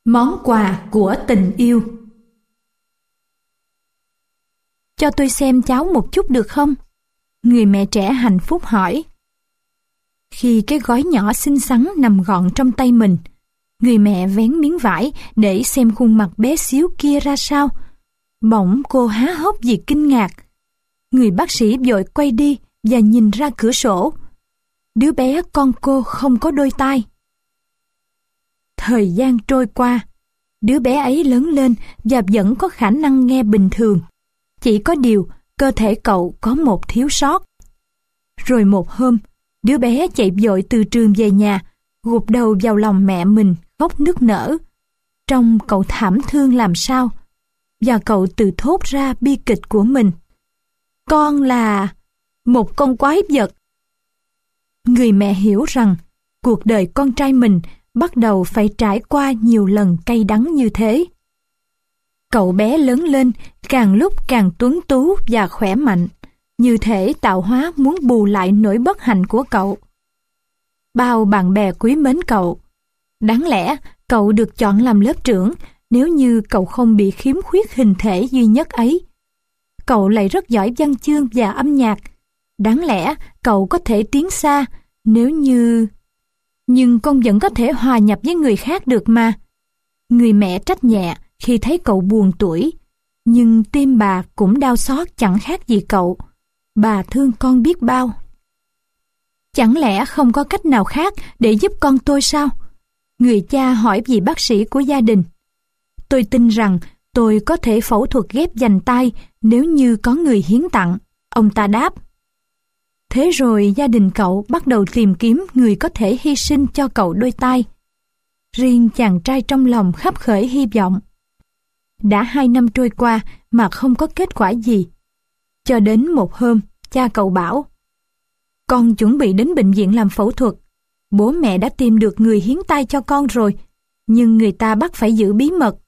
Món quà của tình yêu. Cho tôi xem cháu một chút được không? Người mẹ trẻ hạnh phúc hỏi. Khi cái gói nhỏ xinh xắn nằm gọn trong tay mình, người mẹ vén miếng vải để xem khuôn mặt bé xíu kia ra sao. Bỗng cô há hốc vì kinh ngạc. Người bác sĩ vội quay đi và nhìn ra cửa sổ. Đứa bé con cô không có đôi tai. Thời gian trôi qua, đứa bé ấy lớn lên và vẫn có khả năng nghe bình thường. Chỉ có điều, cơ thể cậu có một thiếu sót. Rồi một hôm, đứa bé chạy vội từ trường về nhà, gục đầu vào lòng mẹ mình, khóc nức nở. Trông cậu thảm thương làm sao, và cậu tự thốt ra bi kịch của mình. Con là một con quái vật. Người mẹ hiểu rằng cuộc đời con trai mình bắt đầu phải trải qua nhiều lần cay đắng như thế. Cậu bé lớn lên càng lúc càng tuấn tú và khỏe mạnh, như thể tạo hóa muốn bù lại nỗi bất hạnh của cậu. Bao bạn bè quý mến cậu. Đáng lẽ cậu được chọn làm lớp trưởng nếu như cậu không bị khiếm khuyết hình thể duy nhất ấy. Cậu lại rất giỏi văn chương và âm nhạc. Đáng lẽ cậu có thể tiến xa nếu như... Nhưng con vẫn có thể hòa nhập với người khác được mà. Người mẹ trách nhẹ khi thấy cậu buồn tủi. Nhưng tim bà cũng đau xót chẳng khác gì cậu. Bà thương con biết bao. Chẳng lẽ không có cách nào khác để giúp con tôi sao? Người cha hỏi vị bác sĩ của gia đình. Tôi tin rằng tôi có thể phẫu thuật ghép dành tay nếu như có người hiến tặng, ông ta đáp. Thế rồi gia đình cậu bắt đầu tìm kiếm người có thể hy sinh cho cậu đôi tay. Riêng chàng trai trong lòng khắp khởi hy vọng. Đã 2 năm trôi qua mà không có kết quả gì. Cho đến một hôm, cha cậu bảo, con chuẩn bị đến bệnh viện làm phẫu thuật. Bố mẹ đã tìm được người hiến tay cho con rồi, nhưng người ta bắt phải giữ bí mật.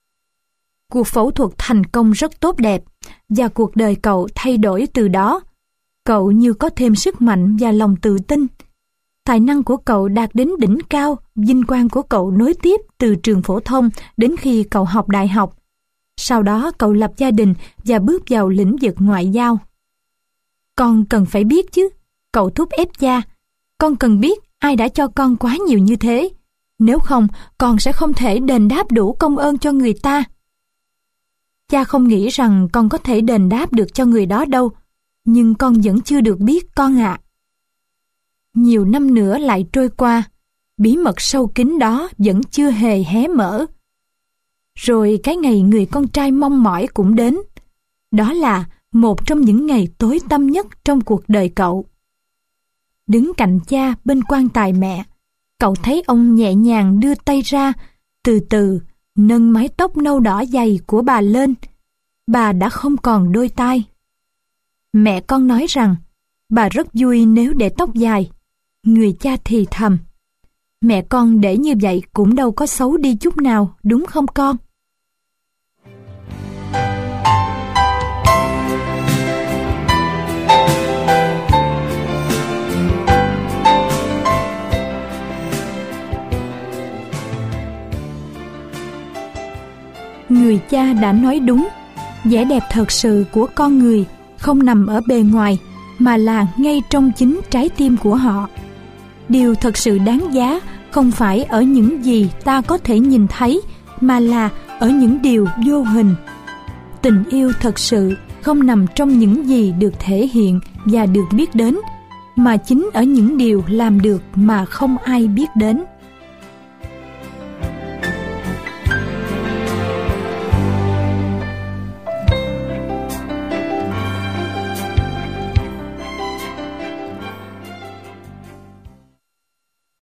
Cuộc phẫu thuật thành công rất tốt đẹp, và cuộc đời cậu thay đổi từ đó. Cậu như có thêm sức mạnh và lòng tự tin. Tài năng của cậu đạt đến đỉnh cao, vinh quang của cậu nối tiếp từ trường phổ thông đến khi cậu học đại học. Sau đó cậu lập gia đình và bước vào lĩnh vực ngoại giao. Con cần phải biết chứ, cậu thúc ép cha. Con cần biết ai đã cho con quá nhiều như thế. Nếu không, con sẽ không thể đền đáp đủ công ơn cho người ta. Cha không nghĩ rằng con có thể đền đáp được cho người đó đâu. Nhưng con vẫn chưa được biết con ạ. Nhiều năm nữa lại trôi qua, bí mật sâu kín đó vẫn chưa hề hé mở. Rồi cái ngày người con trai mong mỏi cũng đến. Đó là một trong những ngày tối tăm nhất trong cuộc đời cậu. Đứng cạnh cha bên quan tài mẹ, cậu thấy ông nhẹ nhàng đưa tay ra, từ từ nâng mái tóc nâu đỏ dày của bà lên. Bà đã không còn đôi tai. Mẹ con nói rằng bà rất vui nếu để tóc dài. Người cha thì thầm, mẹ con để như vậy cũng đâu có xấu đi chút nào, đúng không con? Người cha đã nói đúng. Vẻ đẹp thật sự của con người không nằm ở bề ngoài, mà là ngay trong chính trái tim của họ. Điều thật sự đáng giá không phải ở những gì ta có thể nhìn thấy, mà là ở những điều vô hình. Tình yêu thật sự không nằm trong những gì được thể hiện và được biết đến, mà chính ở những điều làm được mà không ai biết đến.